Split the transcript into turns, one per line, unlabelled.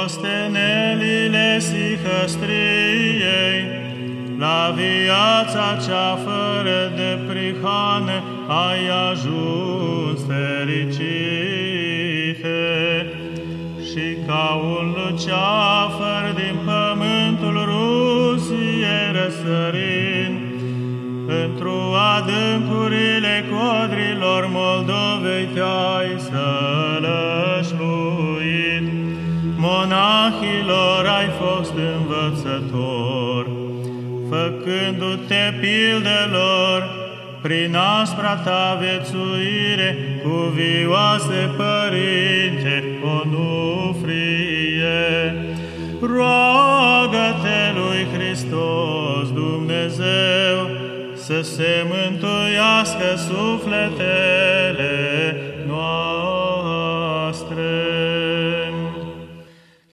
ostenelile sihăstriei, la viața cea fără de prihană ai ajuns fericite. Și ca un luceafăr din pământul Rusiei răsărind, într-o adâncurile codrilor Moldovei te-ai sălășluit. Monahilor ai fost învățător, făcându-te pildelor prin aspra ta viețuire, cuvioase Părinte Onufrie. Roagă-te lui Hristos Dumnezeu să se mântuiască sufletele